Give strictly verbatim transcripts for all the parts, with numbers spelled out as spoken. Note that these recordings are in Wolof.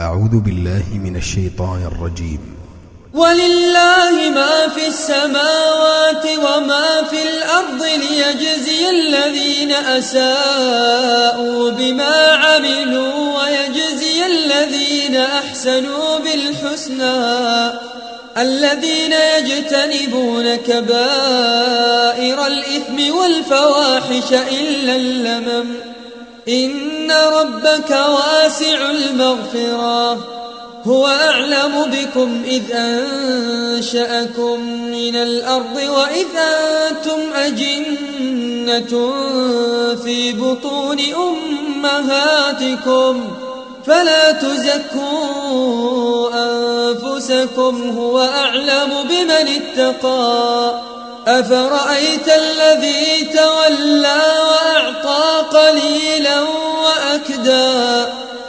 أعوذ بالله من الشيطان الرجيم. ولله ما في السماوات وما في الأرض ليجزي الذين أساءوا بما عملوا ويجزي الذين أحسنوا بالحسنى الذين يجتنبون كبائر الإثم والفواحش إلا اللمم إن ربك واسع المغفرة هو أعلم بكم إذ أنشأكم من الأرض وإذ أنتم أجنة في بطون أمهاتكم فلا تزكوا أنفسكم هو أعلم بمن اتقى أفرأيت الذي تولى وأعطى قليلا وأكدى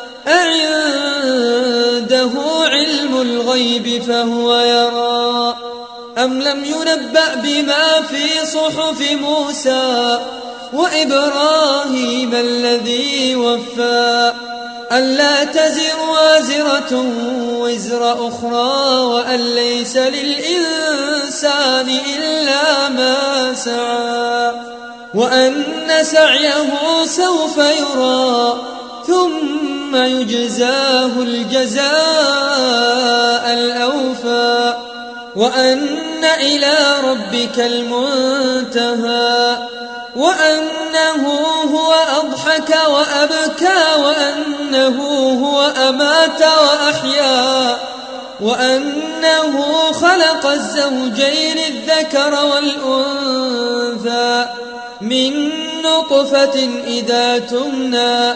أعنده علم الغيب فهو يرى أم لم ينبأ بما في صحف موسى وإبراهيم الذي وفى ألا تزر وازرة وزر أخرى وأن ليس للإنسان إلا ما سعى وأن سعيه سوف يرى ثم يجزاه الجزاء الأوفى وأن إلى ربك المنتهى وأنه هو أضحك وأبكى وأنه هو أمات وأحيا وأنه خلق الزوجين الذكر والأنثى من نطفة إذا تمنى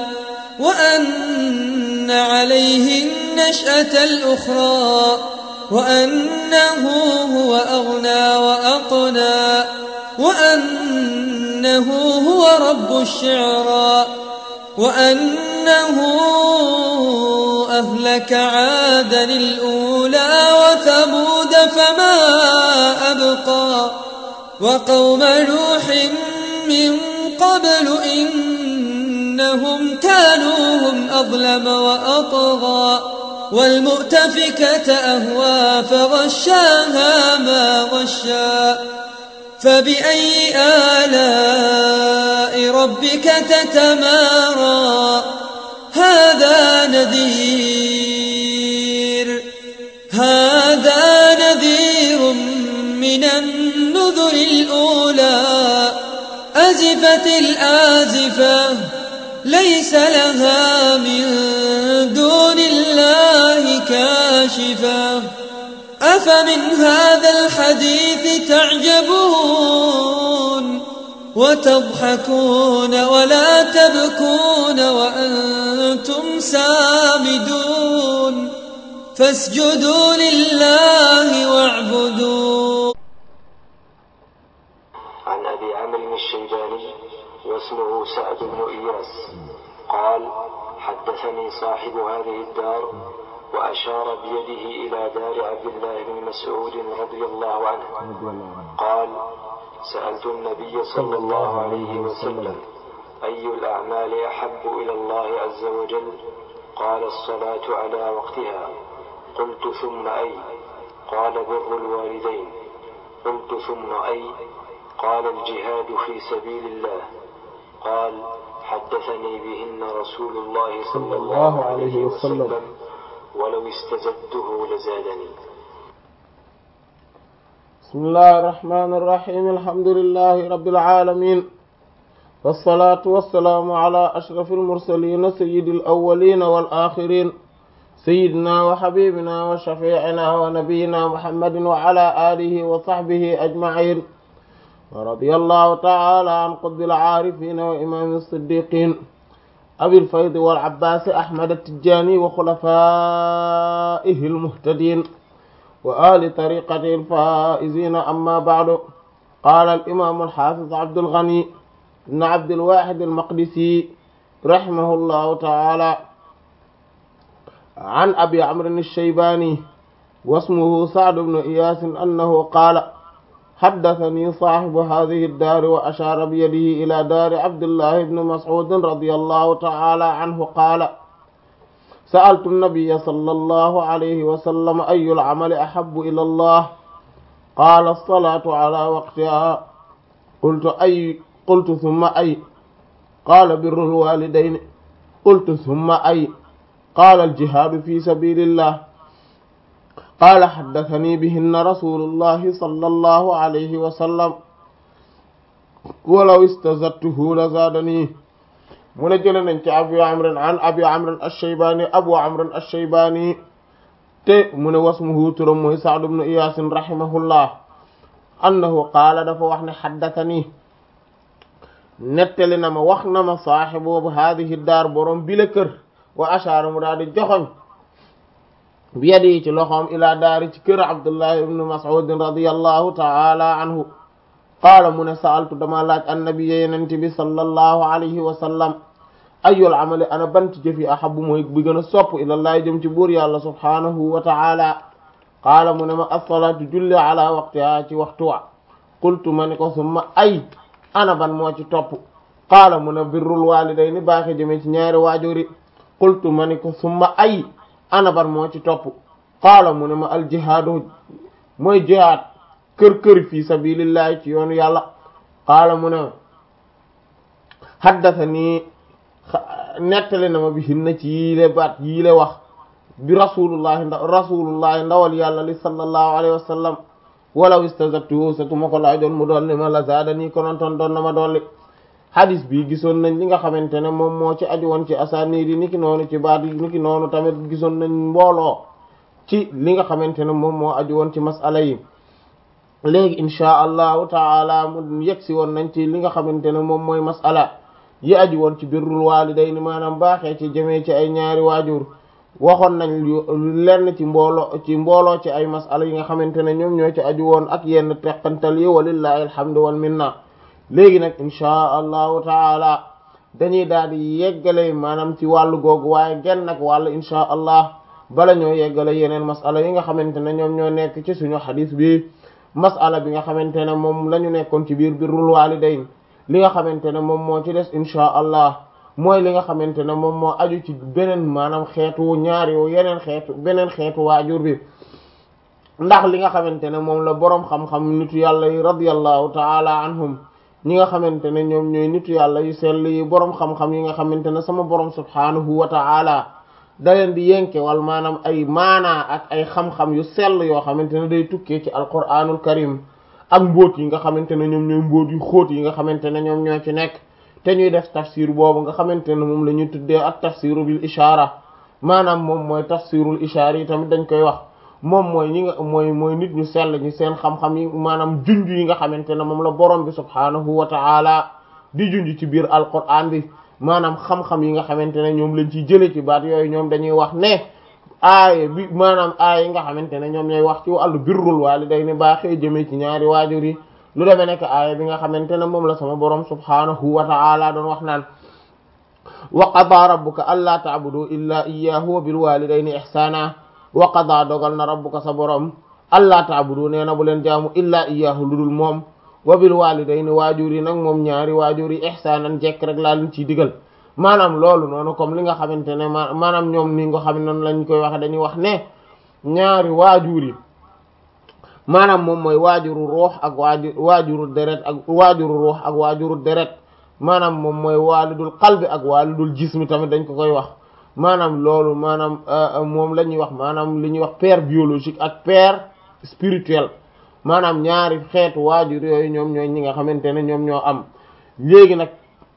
وأن عليه النشأة الأخرى وأنه هو أغنى وأقنى وأنه هو رب الشعرى وأنه أهلك عادا الأولى وثمود فما أبقى وقوم نوح من قبل إنهم كانوا هم أظلم وأطغى والمؤتفكة أهوى فغشاها ما غشا فبأي آلاء ربك تتمارى هذا نذير هذا نذير من النذر الأولى أزفت الآزفة ليس لها من دون الله كاشفة أفمن هذا الحديث تعجبون وتضحكون ولا تبكون وأنتم سامدون فاسجدوا لله واعبدوا. عن أبي عمرو الشيباني واسمه سعد بن إياس قال حدثني صاحب هذه الدار وأشار بيده إلى دار عبد الله بن مسعود رضي الله عنه قال سألت النبي صلى الله عليه وسلم أي الأعمال أحب إلى الله عز وجل قال الصلاة على وقتها قلت ثم أي قال بر الوالدين قلت ثم أي قال الجهاد في سبيل الله قال حدثني بهن رسول الله صلى الله عليه وسلم ولو استزدته لزادني. بسم الله الرحمن الرحيم الحمد لله رب العالمين والصلاة والسلام على أشرف المرسلين سيد الأولين والآخرين سيدنا وحبيبنا وشفيعنا ونبينا محمد وعلى آله وصحبه أجمعين ورضي الله تعالى عن قطب العارفين وإمام الصديقين أبي الفيض والعباس أحمد التجاني وخلفائه المهتدين وآل طريقته الفائزين أما بعد قال الإمام الحافظ عبد الغني بن عبد الواحد المقدسي رحمه الله تعالى عن أبي عمرو الشيباني واسمه سعد بن إياس أنه قال حدثني صاحب هذه الدار وأشار بيده إلى دار عبد الله بن مسعود رضي الله تعالى عنه قال sa'altu an-nabiyya sallallahu alayhi wa sallam ayyul amali ahabbu ila Allah qaala as-salaatu ala waqtiha qultu ay qultu thumma ay qaala birrul walidayni qultu thumma ay qaala al-jihaadu fi sabilillah qaala haddathanii bihinna rasuulullahi sallallahu alayhi wa sallam walaw istazadtuhu la zaadanii. mu ne jëlee nañ ci Abu Amr an Abi Amr ash-Shaybani Abu Amr ash-Shaybani te mu ne wasmuhu turam mooy Sa'd ibn Iyas rahimahullah annahu qaala dafa wax ne haddathanii nettali na ma wax na ma saahibu haadihi daar borom bi la kër wa ashaara mu daal di joxoñ bi yadi ci loxoom ila daari ci kër Abdullah ibn Mas'ud radiyallahu ta'ala anhu qaala mu ne sa'altu dama laaj annabi yenent bi sallallahu alayhi wa sallam ayyul amali ana bant jëfi ahabbu mooy bi gën a sopp ilallahi jëm ci buur yàlla subhanahu wa ta'ala qaala mu ne ma as-salaatu julli ala waqtiha ci waxtu wa qultu ma ni ko summa ay ana ban moo ci topp qaala mu ne birrul walidayni baaxe jëme ci ñaari waajuri qultu ma ni ko summa ay ana ban moo ci topp qaala mu ne ma al jihaadu mooy jihaad kër kër fi sabilillahi ci yoonu yàlla qaala mu ne haddathanii nettali na ma bi hinna ci yiile baat yiile wax bi rasulullahi nda rasulullahi ndawal yàlla li sallallahu alayhi wa sallam walaw istazadtuhu satuma ko laajoon mu dolli ma la zaadanii konontoon doon na ma dolli. hadis bi gisoon nañ li nga xamante ne moom moo ci aju woon ci asaaniid yi niki noonu ci baat yi niki noonu tamit gisoon nañ mbooloo ci li nga xamante ne moom moo aju woon ci masala yi. léegi insha allahu taala mu yegsi woon nañ ci li nga xamante ne moom mooy masala yi aju woon ci birrul walidayni maanaam baaxee ci jëmee ci ay ñaari waajur waxoon nañ lenn ci mbooloo ci mbooloo ci ay masala yi nga xamante ne ñoom ñoo ci aju woon ak yenn teqantal yi walillahi alhamdu wal minna. léegi nag insha allahu taala dañuy daal di yeggale maanaam ci wàllu googu waaye genn nag wàllu insha allah bala ñoo yeggale yeneen masala yi nga xamante ne ñoom ñoo nekk ci suñu xadis bi. masala bi nga xamante ne moom la ñu nekkoon ci biir birrul walidayn li nga xamante ne moom moo ci des insha allah mooy li nga xamante ne moom moo aju ci beneen maanaam xeetu ñaari yeneen xeetu beneen xeetu waajur bi ndax li nga xamante ne moom la boroom xam-xam nitu yàlla yi radiyallahu ta'ala anhum ñi nga xamante ne ñoom ñooy nitu yàlla yu sell yi boroom xam-xam yi nga xamante ne sama boroom subhanahu wa ta'ala da leen di yenke wal maanaam ay maanaa ak ay xam-xam yu sell yoo xamante ne day tukkee ci alquranul karim ak mbóot yi nga xamante ne ñoom ñooy mbóot yu xóot yi nga xamante ne ñoom ñoo ci nekk te ñuy def tafsir boobu nga xamante ne moom la ñuy tuddee ak tafsiru bil ishaara maanaam moom mooy tafsirul ishaara yi tamit dañ koy wax moom mooy ñi nga mooy mooy nit ñu sell ñi seen xam-xam yi maanaam junj yi nga xamante ne moom la borom bi subhaanahu wa ta'ala di junj ci biir alquran bi maanaam xam-xam yi nga xamante ne ñoom lañ ciy jëlee ci baat yooyu ñoom dañuy wax ne aaya bi maanaam aaya yi nga xamante ne ñoom ñooy wax ci wàllu birrul waalidayni baaxee jëmee ci ñaari waajur yi lu demee nekk aaya bi nga xamante ne moom la sama borom subhaanahu wa ta'ala doon wax naan wa qadaa rabbuka allaa ta'budu illaa iyyaahu wa bil waalidayni ihsaana wa qadaa dogal na rabbuka sa borom allaa ta'budu nee na bu leen jaamu illaa iyyaahu lu dul moom wa bil walidayni waajur yi nag moom ñaari waajur yi ihsaanan jekk rek laa leen ciy digal maanaam loolu noonu comme li nga xamante ne ma maanaam ñoom ni nga xam ne noonu lañ koy waxe dañuy wax ne ñaari waajur yi maanaam moom mooy waajuru ruux ak waajur waajuru deret ak waajuru ruux ak waajuru deret maanaam moom mooy waalidul qalbi ak waalidul jismi tamit dañ ko koy wax maanaam loolu maanaam moom la ñuy wax maanaam li ñuy wax père biologique ak père spirituel maanaam ñaari xeetu waajur yooyu ñoom ñooy ñi nga xamante ne ñoom ñoo am léegi nag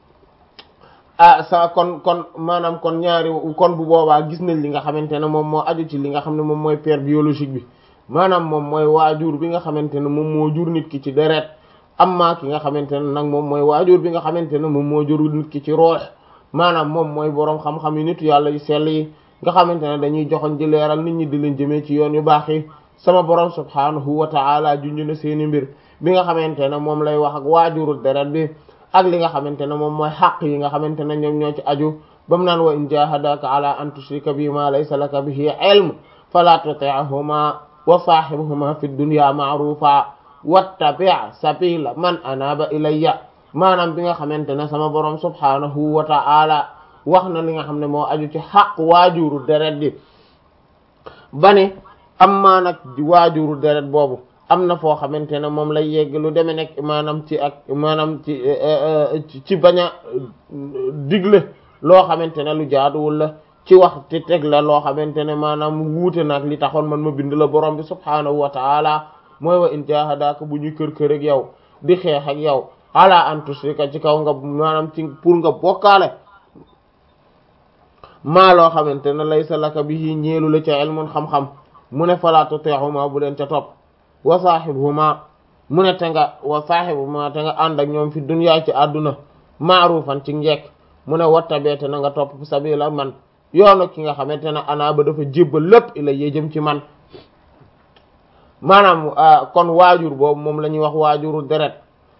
ah sa kon kon maanaam kon ñaari kon bu boobaa gis nañ li nga xamante ne moom moo aju ci li nga xam ne moom mooy père biologique bi maanaam moom mooy waajur bi nga xamante ne moom moo jur nit ki ci deret amma ki nga xamante ne nag moom mooy waajur bi nga xamante ne moom moo jur nit ki ci ruux maanaam moom mooy boroom xam-xam yi nitu yàlla yu sell yi nga xamante ne dañuy joxoñ di leeral nit ñi di leen jëmee ci yoon yu baax yi sama borom subhanahu wa ta'ala junj na seeni mbir bi nga xamante ne moom lay wax ak waajuru deret bi ak li nga xamante ne moom mooy xaq yi nga xamante ne ñoom ñoo ci aju bam naan wa in jahadaka ala an tushrika bi ma laysa laka bihi ilm fala tuti'huma wa sahibuhuma fi dunya ma'rufa wattabi' sabila man anaba ilayya maanaam bi nga xamante ne sama borom subhanahu wa ta'ala wax na li nga xam ne moo aju ci xaq waajuru deret bi ba ne am maa nag waajuru deret boobu am na foo xamante ne moom lay yegg lu deme nekk maanaam ci ak maanaam ci ci bañ a digle loo xamante ne lu jaaduwul la ci wax te teg la loo xamante ne maanaam wuute nag li taxoon man ma bind la borom bi subhaanahu wa taala mooy wa in jahadaka bu ñu kër kër ak yow di xeex ak yow ala an tushrika ci kaw nga maanaam ci pour nga bokkaale maa loo xamante ne laysa laka bihi ñeelu la ca ilmun xam-xam mu ne fala tuti'huma bu leen ca topp wa sahibhuma mu ne te nga wa sahibhuma te nga ànd ak ñoom fi dunya ci àdduna ma'rufan ci njekk mu ne wattabeete na nga topp sabila man yoonu ki nga xamante ne ana ba dafa jébbal lépp ila yéjëm ci man maanaam kon waajur boobu moom la ñuy wax waajuru deret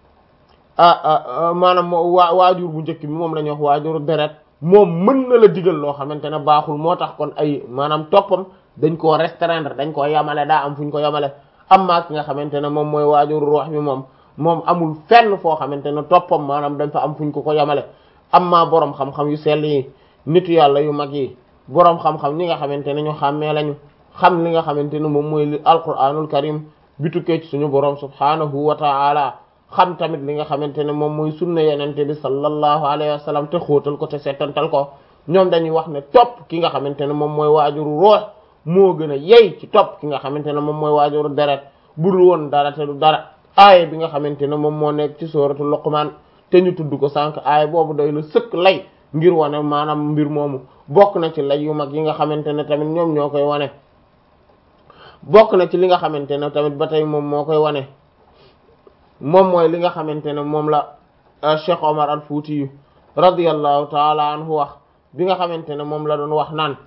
ah maanaam waa waajur bu njëkk bi moom la ñuy wax waajuru deret moom mën na la digal loo xamante ne baaxul moo tax kon ay maanaam toppam dañ koo restreindre dañ ko yamale daa am fu ñu ko yamale amma ki nga xamante ne moom mooy waajuru ruux bi moom moom amul fenn foo xamante ne toppam maanaam dañ fa am fu ñu ko ko yamale amma boroom xam-xam yu sell yi nitu yàlla yu mag yi boroom xam-xam ñi nga xamante ne ñu xàmmee lañu xam li nga xamante ne moom mooy li alquranul karim bi tukkee ci suñu boroom subhanahu wa ta'ala xam tamit li nga xamante ne moom mooy sunna yenente bi sallallahu alayhi wa sallam te xóotal ko te settantal ko ñoom dañuy wax ne topp ki nga xamante ne moom mooy waajuru ruux moo gën a yey ci topp ki nga xamante ne moom mooy waajuru deret budul woon dara te du dara aaya bi nga xamante ne moom moo nekk ci sooratu Luqmaan te ñu tudd ko sànq aaya boobu doy na sëkk lay ngir wane maanaam mbir moomu bokk na ci lay yu mag yi nga xamante ne tamit ñoom ñoo koy wane bokk na ci li nga xamante ne tamit ba tey moom moo koy wane moom mooy li nga xamante ne moom la Cheikh Omar al Fuuti yu radiyallahu taala anhu wax bi nga xamante ne moom la doon wax naan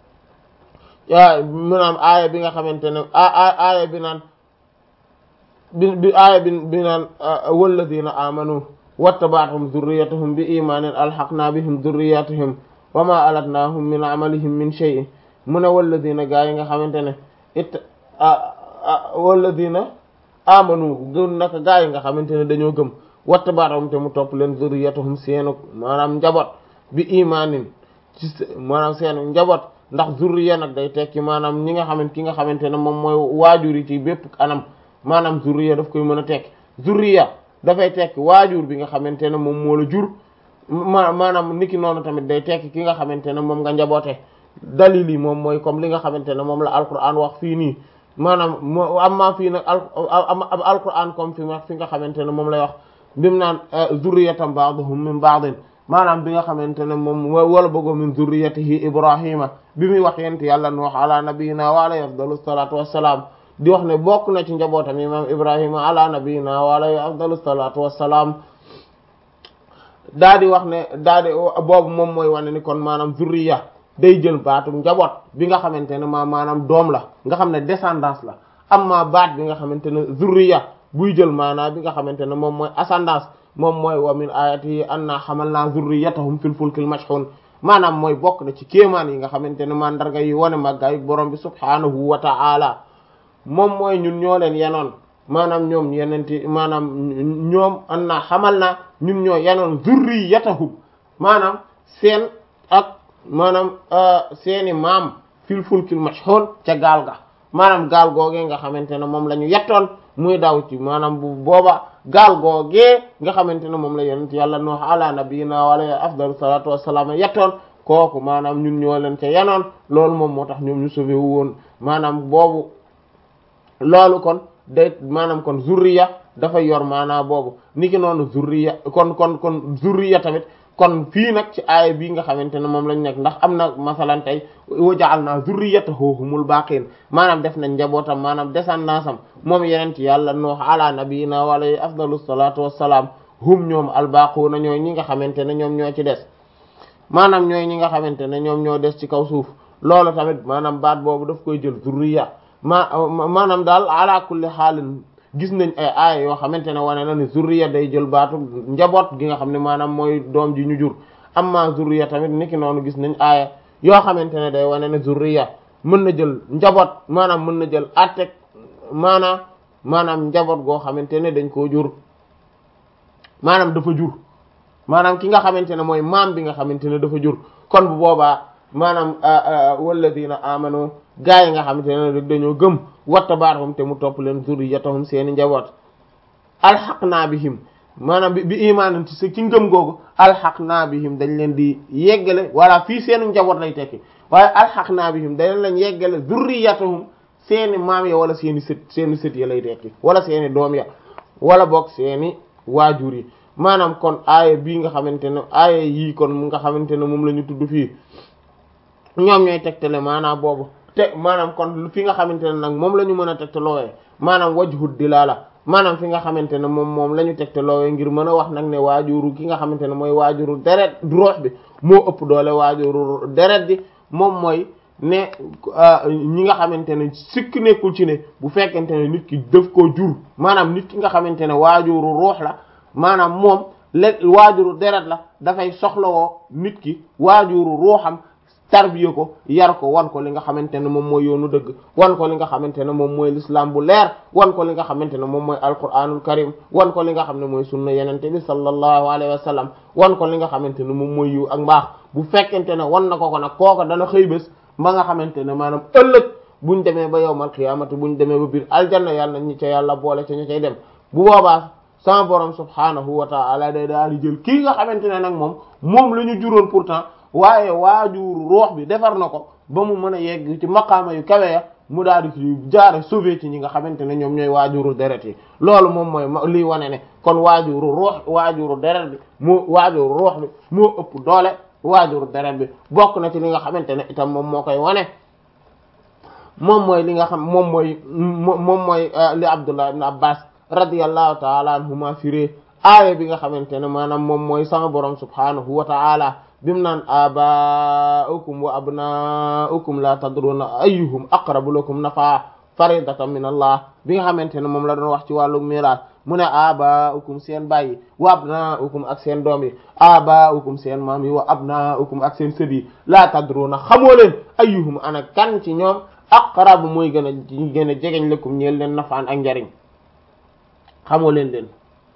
maanaam aaya bi nga xamante ne aaya bi naan bi bi aaya bi bi naan walladina amanu wattaba'athum dhurriyyatuhum bi imanin alhaqna bihim dhurriyyatahum wa ma alatnahum min amalihim min shay'in mu ne walladina gaa yi nga xamante ne it walladina amanu gën naka gaa yi nga xamante ne dañoo gëm wattaba'athum te mu topp leen dhurriyyatuhum seenu maanaam njaboot bi imanin ci maanaam seenu njaboot ndax zurriya nag day tekki maanaam ñi nga xamante ki nga xamante ne moom mooy waajur yi ci bépp anam maanaam zurriya daf koy mën a tekki zurriya dafay tekki waajur bi nga xamante ne moom moo la jur ma maanaam niki noonu tamit day tekki ki nga xamante ne moom nga njaboote dalil yi moom mooy comme li nga xamante ne moom la alquran wax fii nii maanaam moo amma fii nag al alquran comme fi fi nga xamante ne moom lay wax bimu naan zurriyatan ba'duhum min ba'din maanaam bi nga xamante ne moom wala bëggo min zurriyatihi ibrahima bi muy wax yent yàlla nuux ala nabiyina wa alayhi afdalu salatu wassalaam di wax ne bokk na ci njabootam imam ibrahima ala nabiyina wa alayhi afdalu salatu wassalaam daa di wax ne daa di boobu moom mooy wane ni kon maanaam zurriya day jël baatum njaboot bi nga xamante ne ma maanaam doom la nga xam ne descendance la amma baat bi nga xamante ne zurriya buy jël maanaa bi nga xamante ne moom mooy ascendance moom mooy wa min ayatihi anna hamalna zurriyatahum fil fulkil mashhun maanaam mooy bokk na ci kéemaan yi nga xamante ne mandarga yi wane màggaayu borom bi subhanahu wa ta'ala moom mooy ñun ñoo leen yenoon maanaam ñoom yenenti maanaam ñoom anna hamalna ñun ñoo yenoon zurriyatahum maanaam seen ak maanaam seeni maam fil fulkil mashhun ca gaal ga maanaam gaal googee nga xamante ne moom la ñu yettoon muy daw ci maanaam bu booba gaal googee nga xamante ne moom la yonent yàlla Nuh ala nabiyina wa alayhi afdalu salatu wassalam yettoon kooku maanaam ñun ñoo leen ca yanoon loolu moom moo tax ñoom ñu sauvé wu woon maanaam boobu loolu kon day maanaam kon zurriya dafa yor maanaam boobu niki noonu zurriya kon kon kon zurriya tamit kon fii nag ci aaya bii nga xamante ne moom lañ nekk ndax am na masalan tey wa ja'alna zurriyatahu humul baqin maanaam def nañ njabootam maanaam descendance am moom yeneen ci yàlla Nuh ala nabiyina wa alayhi afdalu salatu wassalaam hum ñoom albaquna ñooy ñi nga xamante ne ñoom ñoo ci des maanaam ñooy ñi nga xamante ne ñoom ñoo des ci kaw suuf loolu tamit maanaam baat boobu daf koy jël zurriya ma maanaam daal ala kulli xaalin gis nañ ay aaya yoo xamante ne wane na ni zurriya day jël baatu njaboot gi nga xam ne maanaam mooy doom ji ñu jur amma zurriya tamit niki noonu gis nañ aaya yoo xamante ne day wane ne zurriya mën na jël njaboot maanaam mën na jël attek maanaam maanaam njaboot goo xamante ne dañ koo jur maanaam dafa jur maanaam ki nga xamante ne mooy maam bi nga xamante ne dafa jur kon bu boobaa maanaam walladina amanu gaa yi nga xamante ne rek dañoo gëm wattabaahum te mu topp leen zurriyatahum seeni njaboot alhaqna bihim maanaam bi bi imaanan ci ci ngëm googu alhaqna bihim dañ leen di yeggale wala fii seeni njaboot lay tekki waaye alhaqna bihim dañ leen yeggale zurriyatahum seeni maam ya wala seeni sët seeni sët ya lay tekki wala seeni doom ya wala boog seeni waajur yi maanaam kon aaya bii nga xamante ne aaya yii kon mu nga xamante ne moom la ñu tudd fii ñoom ñooy tegtale maanaam boobu te maanaam kon fi nga xamante ne nag moom la ñu mën a tegtaloowe maanaam wajhu dilala maanaam fi nga xamante ne moom moom la ñu tegtaloowe ngir mën a wax nag ne waajuru ki nga xamante ne mooy waajuru deret ruux bi moo ëpp doole waajuru deret bi moom mooy ne ñi nga xamante ne sikk nekkul ci ne bu fekkente ne nit ki daf koo jur maanaam nit ki nga xamante ne waajuru ruux la maanaam moom le waajuru deret la dafay soxlawoo nit ki waajuru ruuxam tarbiye ko yar ko wan ko li nga xamante ne moom mooy yoonu dëgg wan ko li nga xamante ne moom mooy l'islam bu leer wan ko li nga xamante ne moom mooy alquranul karim wan ko li nga xam ne mooy sunna yenente bi sallallahu alayhi wa sallam wan ko li nga xamante ne moom mooy yiw ak mbaax bu fekkente ne wan na ko ko nag kooka dana xëy bés ba nga xamante ne maanaam ëllëg buñ demee ba yawmal qiyaamati buñ demee ba biir aljanna yàlla ñi ca yàlla boole ca ñu cay dem bu boobaa sama borom subhaanahu wa ta'ala day daal di jël kii nga xamante ne nag moom moom la ñu juróon pourtant waaye waajur ruux bi defar na ko ba mu mën a yegg ci maqaama yu kawe ya mu daal di jaare sauvé ci ñi nga xamante ne ñoom ñooy waajuru deret yi loolu moom mooy lii wane ne kon waajuru ruux waajuru deret bi moo waajuru ruux bi moo ëpp doole waajuru deret bi bokk na ci li nga xamante ne itam moom moo koy wane moom mooy li nga xam moom mooy moom mooy li Abdullah ibn Abbas radiyallahu ta'ala anhuma firé aaya bi nga xamante ne maanaam moom mooy sama borom subhanahu wa ta'ala bimu naan aba'ukum wa abna'ukum la tadruna ayyuhum aqrabu lakum nafa faridatan min Allah bi nga xamante ne moom la doon wax ci wàllu miraas mu ne aba'ukum seen bàyyi wa abna'ukum ak seen doom yi aba'ukum seen maam yi wa abna'ukum ak seen sët yi la tadruna xamoo leen ayyuhum ana kan ci ñoom aqrabu mooy gën a gën a jegeñ lakum ñeel leen nafaan ak njariñ xamoo leen leen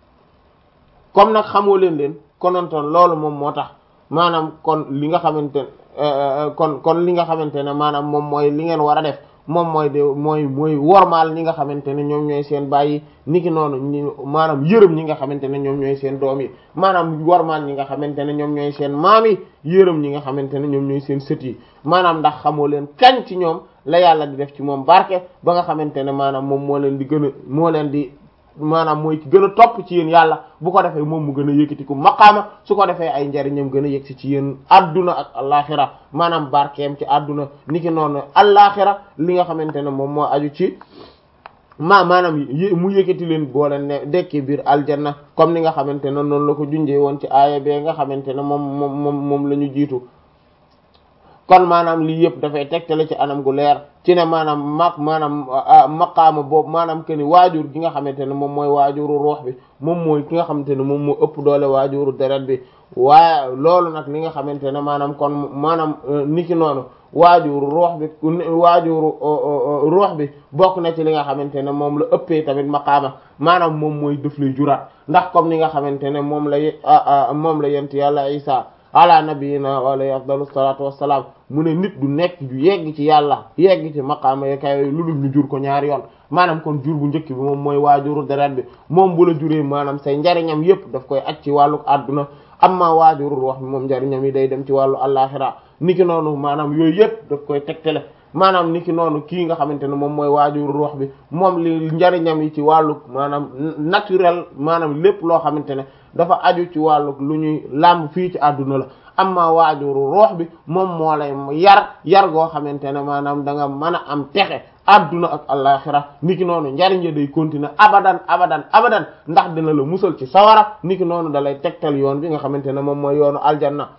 comme nag xamoo leen leen konontoon loolu moom moo tax maanaam kon li nga xamante ne kon kon li nga xamante ne maanaam moom mooy li ngeen war a def moom mooy de mooy mooy wormaal ñi nga xamante ne ñoom ñooy seen bàyyi niki noonu ñi maanaam yërëm ñi nga xamante ne ñoom ñooy seen doom yi maanaam wormaal ñi nga xamante ne ñoom ñooy seen maam yi yërëm ñi nga xamante ne ñoom ñooy seen sët yi maanaam ndax xamoo leen kañ ci ñoom la yàlla di def ci moom barke ba nga xamante ne maanaam moom moo leen di gën a moo leen di maanaam mooy ki gën a topp ci yéen yàlla bu ko defee moom mu gën a yëkkati ku maqaama su ko defee ay njariñam gën a yëg si ci yéen adduna ak alaxira maanaam barkeem ci adduna niki noonu alaxira li nga xamante ne moom moo aju ci ma maanaam mu yëkkati leen boo leen ne dekki biir aljanna comme ni nga xamante ne noonu la ko junjee woon ci aaya bee nga xamante ne moom moom moom moom la ñu jiitu kon maanaam lii yëpp dafay tegtale ci anam gu leer ci ne maanaam mag maanaam maqaama boobu maanaam que ni waajur gi nga xamante ne moom mooy waajuru ruux bi moom mooy ki nga xamante ne moom moo ëpp doole waajuru deret bi waaye loolu nag li nga xamante ne maanaam kon maanaam niki noonu waajuru ruux bi waajuru ruux bi bokk na ci li nga xamante ne moom la ëppee tamit maqaama maanaam moom mooy def lay juraat ndax comme ni nga xamante ne moom la moom la yent yàlla Isa ala nabiyina wa alayhi afdalu salatu wassalam mu ne nit du nekk ju yegg ci yàlla yegg ci maqaama ya kay lu dul ñu jur ko ñaari yoon maanaam kon jur bu njëkk bi moom mooy waajuru deret bi moom bu la juree maanaam say njariñam yépp daf koy aj ci wàllu adduna amma waajuru ruux bi moom njariñam yi day dem ci wàllu àllaxira niki noonu maanaam yooyu yépp daf koy tegtale maanaam niki noonu kii nga xamante ne moom mooy waajuru ruux bi moom li njariñam yi ci wàllu maanaam naturel maanaam lépp loo xamante ne dafa aju ci wàllu lu ñuy làmb fii ci àdduna la amma waajuru ruux bi moom moo lay yar yar goo xamante ne maanaam da nga mën a am texe adduna ak alaxira niki noonu njariñ ya day continuer abadan abadan abadan ndax dina la musal ci sawara niki noonu da lay tegtal yoon bi nga xamante ne moom mooy yoonu aljanna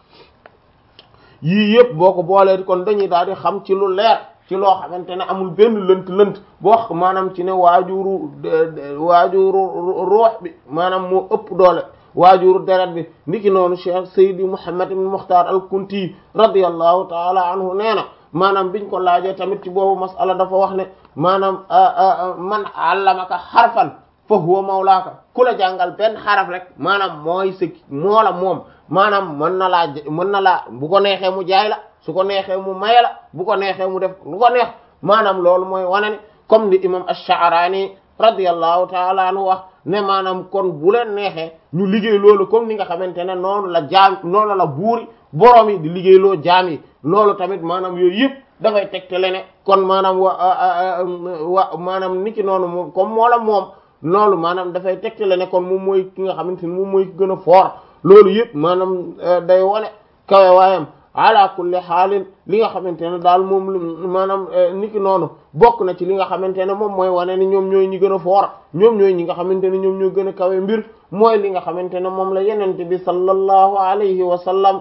yii yëpp boo ko boolee kon dañuy daal di xam ci lu leer ci loo xamante ne amul benn lënt lënt boo wax maanaam ci ne waajuru waajuru ruux bi maanaam moo ëpp doole waajuru deret bi niki noonu Cheikh Seydi Muhammad ibn Mukhtar al-Kunti radiyallahu ta'ala anhu nee na maanaam biñ ko laajee tamit ci boobu masala dafa wax ne maanaam man allamaka xarfan fa huwa mawlaaka ku la jàngal benn xaraf rek maanaam mooy sëkk moo la moom maanaam mën na laa mën na laa bu ko neexee mu jaay la su ko neexee mu maye la bu ko neexee mu def lu ko neex maanaam loolu mooy wane ne comme ni imam Ash-Sha'rani radiyallahu ta'ala anhu wax ne maanaam kon bu leen neexee ñu liggéey loolu comme ni nga xamante ne noonu la jaam noonu la buuri borom yi di liggéeyloo jaam yi loolu tamit maanaam yooyu yëpp dafay tegtale ne kon maanaam wa wa maanaam niki noonu moom comme moo la moom loolu maanaam dafay tegtale ne kon moom mooy ki nga xamante ne moom mooy ki gën a fort loolu yëpp maanaam day wone kawe waayam ala kulli xaalin li nga xamante ne daal moom maanaam niki noonu bokk na ci li nga xamante ne moom mooy wane ni ñoom ñooy ñi gën a foor ñoom ñooy ñi nga xamante ne ñoom ñoo gën a kawe mbir mooy li nga xamante ne moom la yenente bi sallallahu alayhi wa sallam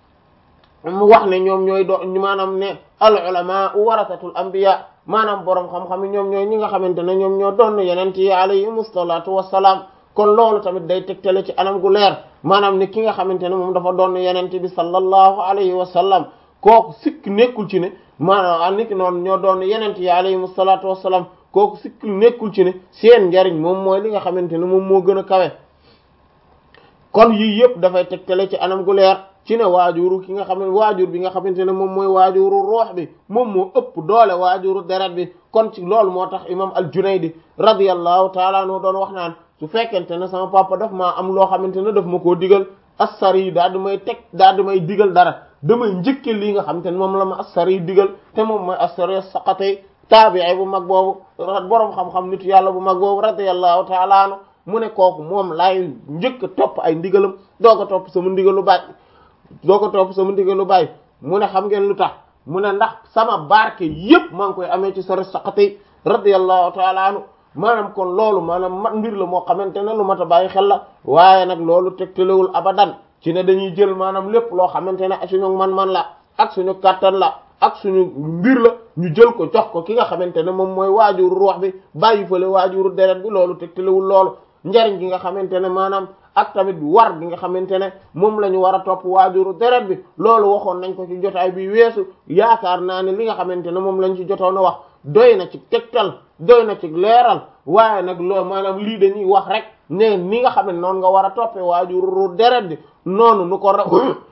mu wax ne ñoom ñooy do maanaam ne al ulama warasatul anbiya maanaam boroom xam-xam ñoom ñooy ñi nga xamante ne ñoom ñoo doon yenente yi alayhimu salaatu wassalaam kon loolu tamit day tegtale ci anam gu leer maanaam ne ki nga xamante ne moom dafa doon yenente bi sallallahu alayhi wa sallam kooku sikk nekkul ci ne maanaam niki noonu ñoo doon yenente yi alayhimu salaatu wassalaam kooku sikk nekkul ci ne seen njariñ moom mooy li nga xamante ne moom moo gën a kawe kon yii yëpp dafay tegtale ci anam gu leer ci ne waajuru ki nga xam ne waajur bi nga xamante ne moom mooy waajuru ruux bi moom moo ëpp doole waajuru deret bi kon ci loolu moo tax imam al-Junaydi radiyallahu ta'ala anhu doon wax naan su fekkente ne sama papa daf maa am loo xamante ne daf ma koo digal assari yi daal di may teg daal di may digal dara damay njëkke lii nga xamante ne moom la ma assari yi digal te moom mooy assari saqatay taabi'i bu mag boobu boroom xam-xam nitu yàlla bu mag boobu radiyallahu ta'ala anhu mu ne kooku moom laay njëkk a topp ay ndigalam doo ko topp sama ndigalu baay doo ko topp sama ndigalu baay mu ne xam ngeen lu tax mu ne ndax sama barke yépp maa ngi koy amee ci sari saqatay radiyallahu ta'ala anhu maanaam kon loolu maanaam mat mbir la moo xamante ne lu mat a bàyyi xel la waaye nag loolu tegtalewul abadan ci ne dañuy jël maanaam lépp loo xamante ne suñu man-man la ak suñu kàttan la ak suñu mbir la ñu jël ko jox ko ki nga xamante ne moom mooy waajuru ruux bi bàyyi fële waajuru deret bi loolu tegtalewul loolu njariñ gi nga xamante ne maanaam ak tamit war gi nga xamante ne moom la ñu war a topp waajuru deret bi loolu waxoon nañ ko ci jotaay bi weesu yaakaar naa ne li nga xamante ne moom lañ ci jotoon a wax doy na ci tegtal doy na ci leeral waaye nag loolu maanaam lii dañuy wax rek ne ni nga xam ne noonu nga war a toppee waajuru deret bi noonu nu ko raw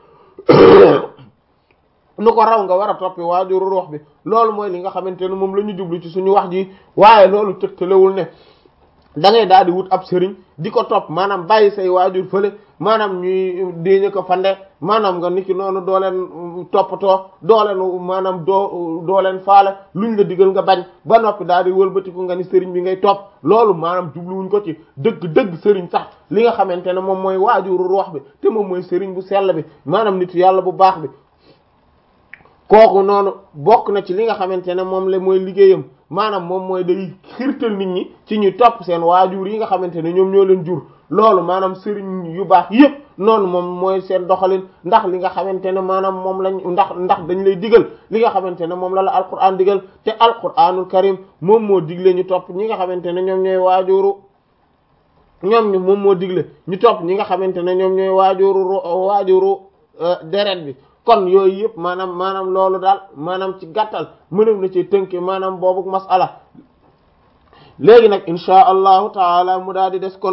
nu ko raw nga war a toppee waajuru ruux bi loolu mooy li nga xamante ne moom la ñu jublu ci suñu wax ji waaye loolu tegtalewul ne da ngay daal di wut ab sëriñ di ko topp maanaam bàyyi say waajur fële maanaam ñuy déñe ko fande maanaam nga niki noonu doo leen toppatoo doo leen maanaam doo doo leen faale luñ la digal nga bañ ba noppi daal di wëlbatiku nga ni sëriñ bi ngay topp loolu maanaam jubluwuñ ko ci dëgg dëgg sëriñ sax li nga xamante ne moom mooy waajuru ruux bi te moom mooy sëriñ bu sell bi maanaam nitu yàlla bu baax bi kooku noonu bokk na ci li nga xamante ne moom la mooy liggéeyam maanaam moom mooy day xirtal nit ñi ci ñuy topp seen waajur yi nga xamante ne ñoom ñoo leen jur loolu maanaam sëriñ yu baax yépp noonu moom mooy seen doxalin ndax li nga xamante ne maanaam moom lañ ndax ndax dañ lay digal li nga xamante ne moom la la alquran digal te alquranul karim moom moo digle ñu topp ñi nga xamante ne ñoom ñooy waajuru ñoom ñu moom moo digle ñu topp ñi nga xamante ne ñoom ñooy waajuru waajuru deret bi kon yooyu yëpp maanaam maanaam loolu daal maanaam ci gàttal mënef na ci tënke maanaam boobu masala léegi nag insha allahu taala mu daal di des kon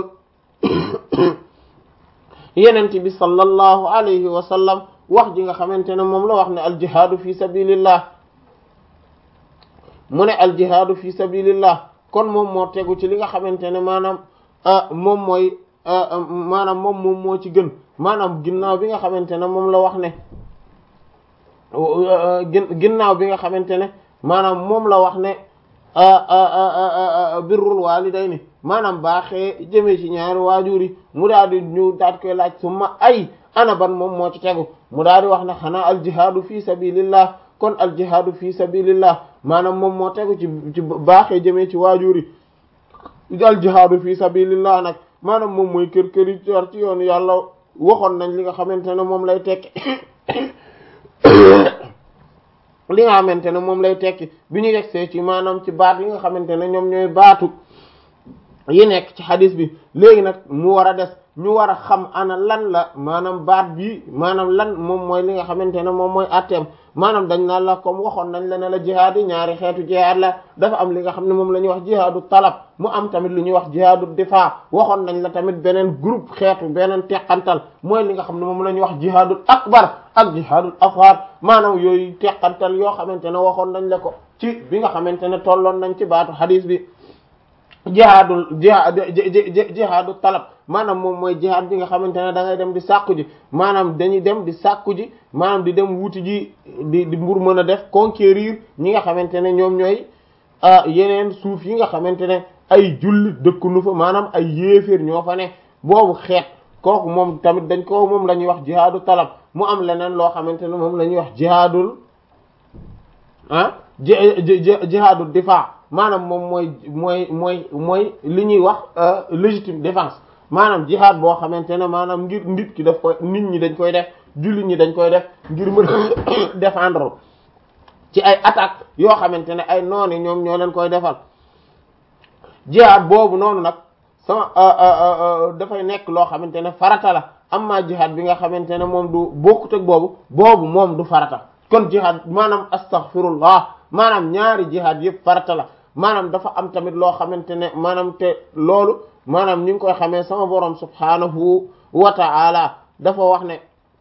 yenent bi sallallahu alayhi wa sallam wax ji nga xamante ne moom la wax ne aljihaadu fi sabilillah mu ne aljihaadu fi sabilillah kon moom moo tegu ci li nga xamante ne maanaam moom mooy maanaam moom moom moo ci gën maanaam ginnaaw bi nga xamante ne moom la wax ne ginnaaw bi nga xamante ne maanaam moom la wax ne birrul walidayni maanaam baaxee jëmee ci ñaari waajur yi mu daal di ñu daal koy laaj summa ay ana ban moom moo ci tegu mu daal di wax ne xanaa aljihaadu fi sabilillah kon aljihaadu fi sabilillah maanaam moom moo tegu ci ci baaxee jëmee ci waajur yi aljihaadu fi sabilillah nag maanaam moom mooy kër kër yi yor ci yoonu yàlla waxoon nañ li nga xamante ne moom lay tekki li nga xamante ne moom lay tekki bi ñu yegsee ci maanaam ci baat yi nga xamante ne ñoom ñooy baatu yi nekk ci xadis bi léegi nag mu war a des ñu war a xam ana lan la maanaam baat bi maanaam lan moom mooy li nga xamante ne moom mooy atteem maanaam dañ naan la comme waxoon nañ la ne la jihaad yi ñaari xeetu jihaad la dafa am li nga xam ne moom la ñuy wax jihaadu talab mu am tamit lu ñuy wax jihaadu difaa waxoon nañ la tamit beneen groupe xeetu beneen teqantal mooy li nga xam ne moom la ñuy wax jihaadul akbar ak jihaadul asghar maanaam yooyu teqantal yoo xamante ne waxoon nañ la ko ci bi nga xamante ne tolloon nañ ci baatu xadis bi jihaadul jihaad jihaadu talab maanaam moom mooy jihaad bi nga xamante ne da ngay dem di sàkku ji maanaam dañuy dem di sàkku ji maanaam di dem wuti ji di di mbur mën a def conquérir ñi nga xamante ne ñoom ñooy yeneen suuf yi nga xamante ne ay jullit dëkkunu fa maanaam ay yéeféer ñoo fa ne boobu xeet kooku moom tamit dañ ko moom la ñuy wax jihaadu talab mu am leneen loo xamante ne moom la ñuy wax jihaadul ah jihaadu difaa maanaam moom mooy mooy mooy mooy li ñuy wax légitime défense maanaam jihaad boo xamante ne maanaam ngir nit ki daf koy nit ñi dañ koy def jullit ñi dañ koy def ngir mën a défendre ci ay attaques yoo xamante ne ay nooni ñoom ñoo leen koy defal jihaad boobu noonu nag sama dafay nekk loo xamante ne farata la amma jihaad bi nga xamante ne moom du bokkut ak boobu boobu moom du farata kon jihaad maanaam astaghfirullah maanaam ñaari jihaad yëpp farata la maanaam dafa am tamit loo xamante ne maanaam te loolu maanaam ñu ngi koy xamee sama borom subhanahu wa ta'ala dafa wax ne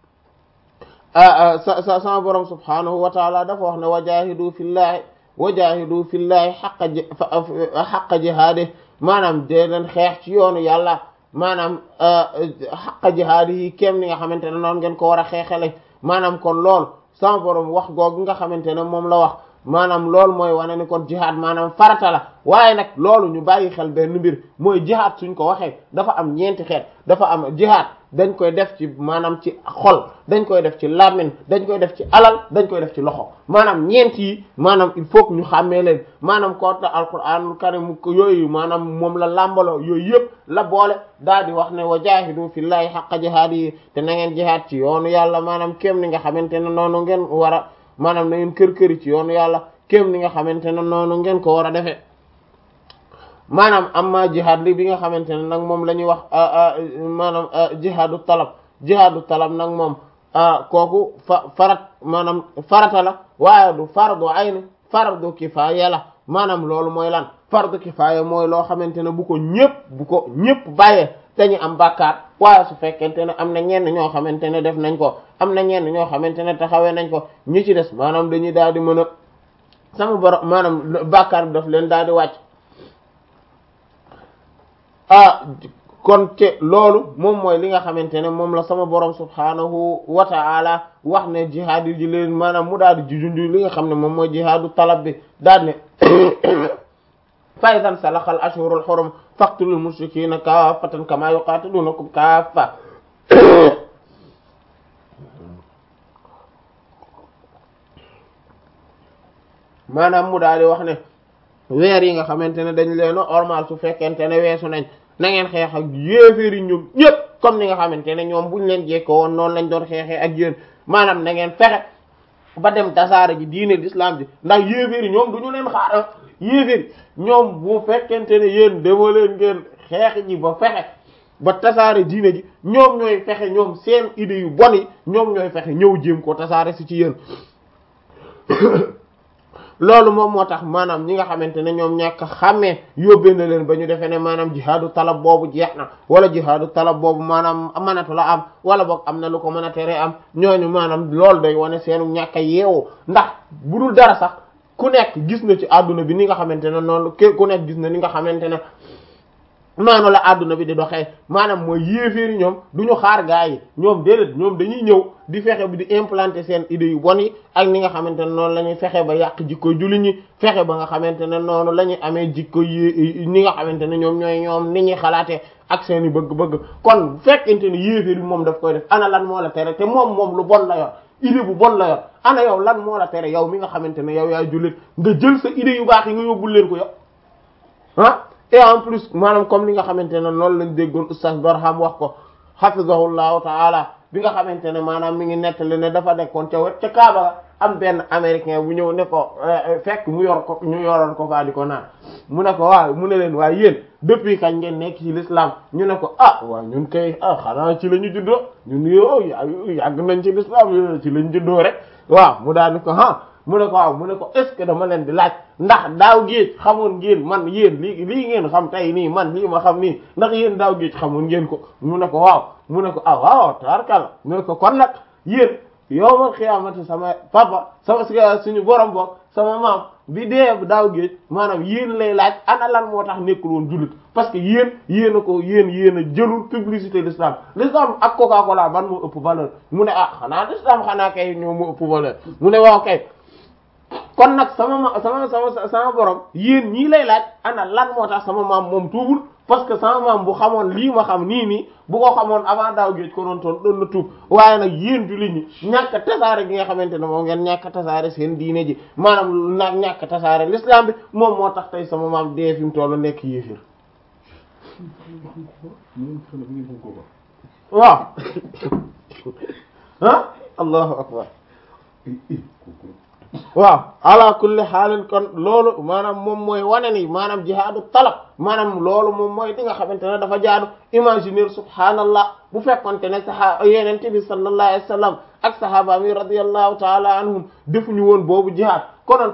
sa sa sama borom subhanahu wa ta'ala dafa wax ne wajahidu fillahi wajahidu fillahi haqqa haqqa jihaadihi maanaam dee leen xeex ci yoonu yàlla maanaam haqqa jihaadihi kéem ni nga xamante ne noonu ngeen ko war a xeexale maanaam kon loolu sama borom wax googu nga xamante ne moom la wax maanaam loolu mooy wane ni kon jihaad maanaam farata la waaye nag loolu ñu bàyyi xel benn mbir mooy jihaad suñ ko waxee dafa am ñeenti xeet dafa am jihaad dañ koy def ci maanaam ci xol dañ koy def ci làmmiñ dañ koy def ci alal dañ koy def ci loxo maanaam ñeent yi maanaam il faut que ñu xàmmee leen maanaam koota alquranul karim yooyu maanaam moom la làmbaloo yooyu yëpp la boole daal di wax ne wa jaahidu fillahi haqqa jihaadihi te na ngeen jihaad ci yoonu yàlla maanaam kéem ni nga xamante ne noonu ngeen war a maanaam na ngeen kër këri ci yoonu yàlla kéem ni nga xamante ne noonu ngeen ko war a defee maanaam amma jihaad li bi nga xamante ne nag moom la ñuy wax maanaam jihaadu talab jihaadu talab nag moom kooku fa farat maanaam farata la waaye du fardu ayn fardu kifaaya la maanaam loolu mooy lan fardu kifaaya mooy loo xamante ne bu ko ñëpp bu ko ñëpp bàyyee dañu am bàkkaar waaye su fekkente ne am na ñenn ñoo xamante ne def nañ ko am na ñenn ñoo xamante ne taxawee nañ ko ñi ci des maanaam dañuy daal di mën a sama borom maanaam bàkkaar bi daf leen daal di wàcc ah kon te loolu moom mooy li nga xamante ne moom la sama borom subhanahu wa ta'ala wax ne jihaad yi leen maanaam mu daal di junj li nga xam ne moom mooy jihaadu talab bi daal ne fa idan salaxal ashhurul hurum faqtulul mushrikina kaffatan kama yuqatilunakum kaffa maanaam mu daal di wax ne weer yi nga xamante ne dañ leen a ormal su fekkente ne weesu nañ na ngeen xeex ak yéeféeri ñoom ñëpp comme ni nga xamante ne ñoom buñ leen jekko woon noonu lañ doon xeexee ak yéen maanaam na ngeen fexe ba dem tasaare ji diine l'islam ji ndax yéeféeri ñoom du ñu leen xaar yéeféeri ñoom bu fekkente ne yéen dema leen ngeen xeex ji ba fexe ba tasaare diine ji ñoom ñooy fexe ñoom seen idée yu bon yi ñoom ñooy fexe ñëw jéem ko tasaare si ci yéen loolu moom moo tax maanaam ñi nga xamante ne ñoom ñàkk xàmmee yóbbee na leen ba ñu defee ne maanaam jihaadu talab boobu jeex na wala jihaadu talab boobu maanaam mënatu la am wala boog am na lu ko mën a tere am ñooñu maanaam loolu day wane seenu ñàkk a yeewu ndax bu dul dara sax ku nekk gis na ci àdduna bi ni nga xamante ne noonu ku nekk gis na ni nga xamante ne noonu la àdduna bi di doxee maanaam mooy yéeféeri ñoom du ñu xaar gaa yi ñoom déedéet ñoom dañuy ñëw di fexe bi di implanter seen idées yu bon yi ak ni nga xamante ne noonu la ñuy fexe ba yàq jikko julli ñi fexe ba nga xamante ne noonu la ñuy amee jikko yi ni nga xamante ne ñoom ñooy ñoom ni ñuy xalaatee ak seen i bëgg-bëgg kon bu fekkente ne yéeféer bi moom daf koy def ana lan moo la tere te moom moom lu bon la yor idée bu bon la yor ana yow lan moo la tere yow mi nga xamante ne yow yaay jullit nga jël sa idée yu baax yi nga yóbbul leen ko yow ah et en plus maanaam comme li nga xamante ne noonu lañ déggoon oustaz Barham wax ko hafizahullahu ta'ala bi nga xamante ne maanaam mi ngi nettali ne dafa nekkoon ca wet ca Kaaba ga am benn américain bu ñëw ne ko fekk mu yor ko ñu yoroon ko faa di ko naan mu ne ko waaw mu ne leen waaye yéen depuis kañ ngeen nekk ci l'islam ñu ne ko ah waaw ñun kay ah xanaa ci la ñu juddoo ñun yow yàgg nañ ci l'islam ci lañ juddoo rek waaw mu daal ni ko ah mu ne ko waaw mu ne ko est ce que dama leen di laaj ndax daaw géej xamoon ngeen man yéen lii lii ngeen xam tey nii man lii ma xam nii ndax yéen daaw géej xamoon ngeen ko mu ne ko waaw mu ne ko ah waaw tabarkalla mu ne ko kon nag yéen yowmal xiyaamati sama papa sama suñu borom bokk sama maam bi dee daaw géej maanaam yéen lay laaj ana lan moo tax nekkul woon jullit parce que yéen yéen a ko yéen yéen a jëlul publicité l'islam l'islam ak Coca-Cola ban moo ëpp valeur mu ne ah xanaa l'islam xanaa kay ñoo moo ëpp valeur mu ne waaw kay kon nag sama ma sama sama sama borom yéen ñii lay laaj ana lan moo tax sama maam moom tuubul parce que sama maam bu xamoon lii ma xam nii nii bu ko xamoon avant daaw géej ko doon toon doon na tuub waaye nag yéen jullit ñi ñàkk tasaare gi nga xamante ne moom ngeen ñàkk tasaare seen diine ji maanaam nag ñàkk tasaare l'islam bi moom moo tax tey sama maam dee fi mu toll nekk yéefir waaw ah allahu akbar waaw ala kulli xaalin kon loolu maanaam moom mooy wane ni maanaam jihaadu talab maanaam loolu moom mooy li nga xamante ne dafa jaadu imaginer subhaanallah bu fekkonte ne saxaa yenente bi sallallahu alayhi wa sallam ak sahaaba mi radiyallahu taala anhum defuñu woon boobu jihaad konoon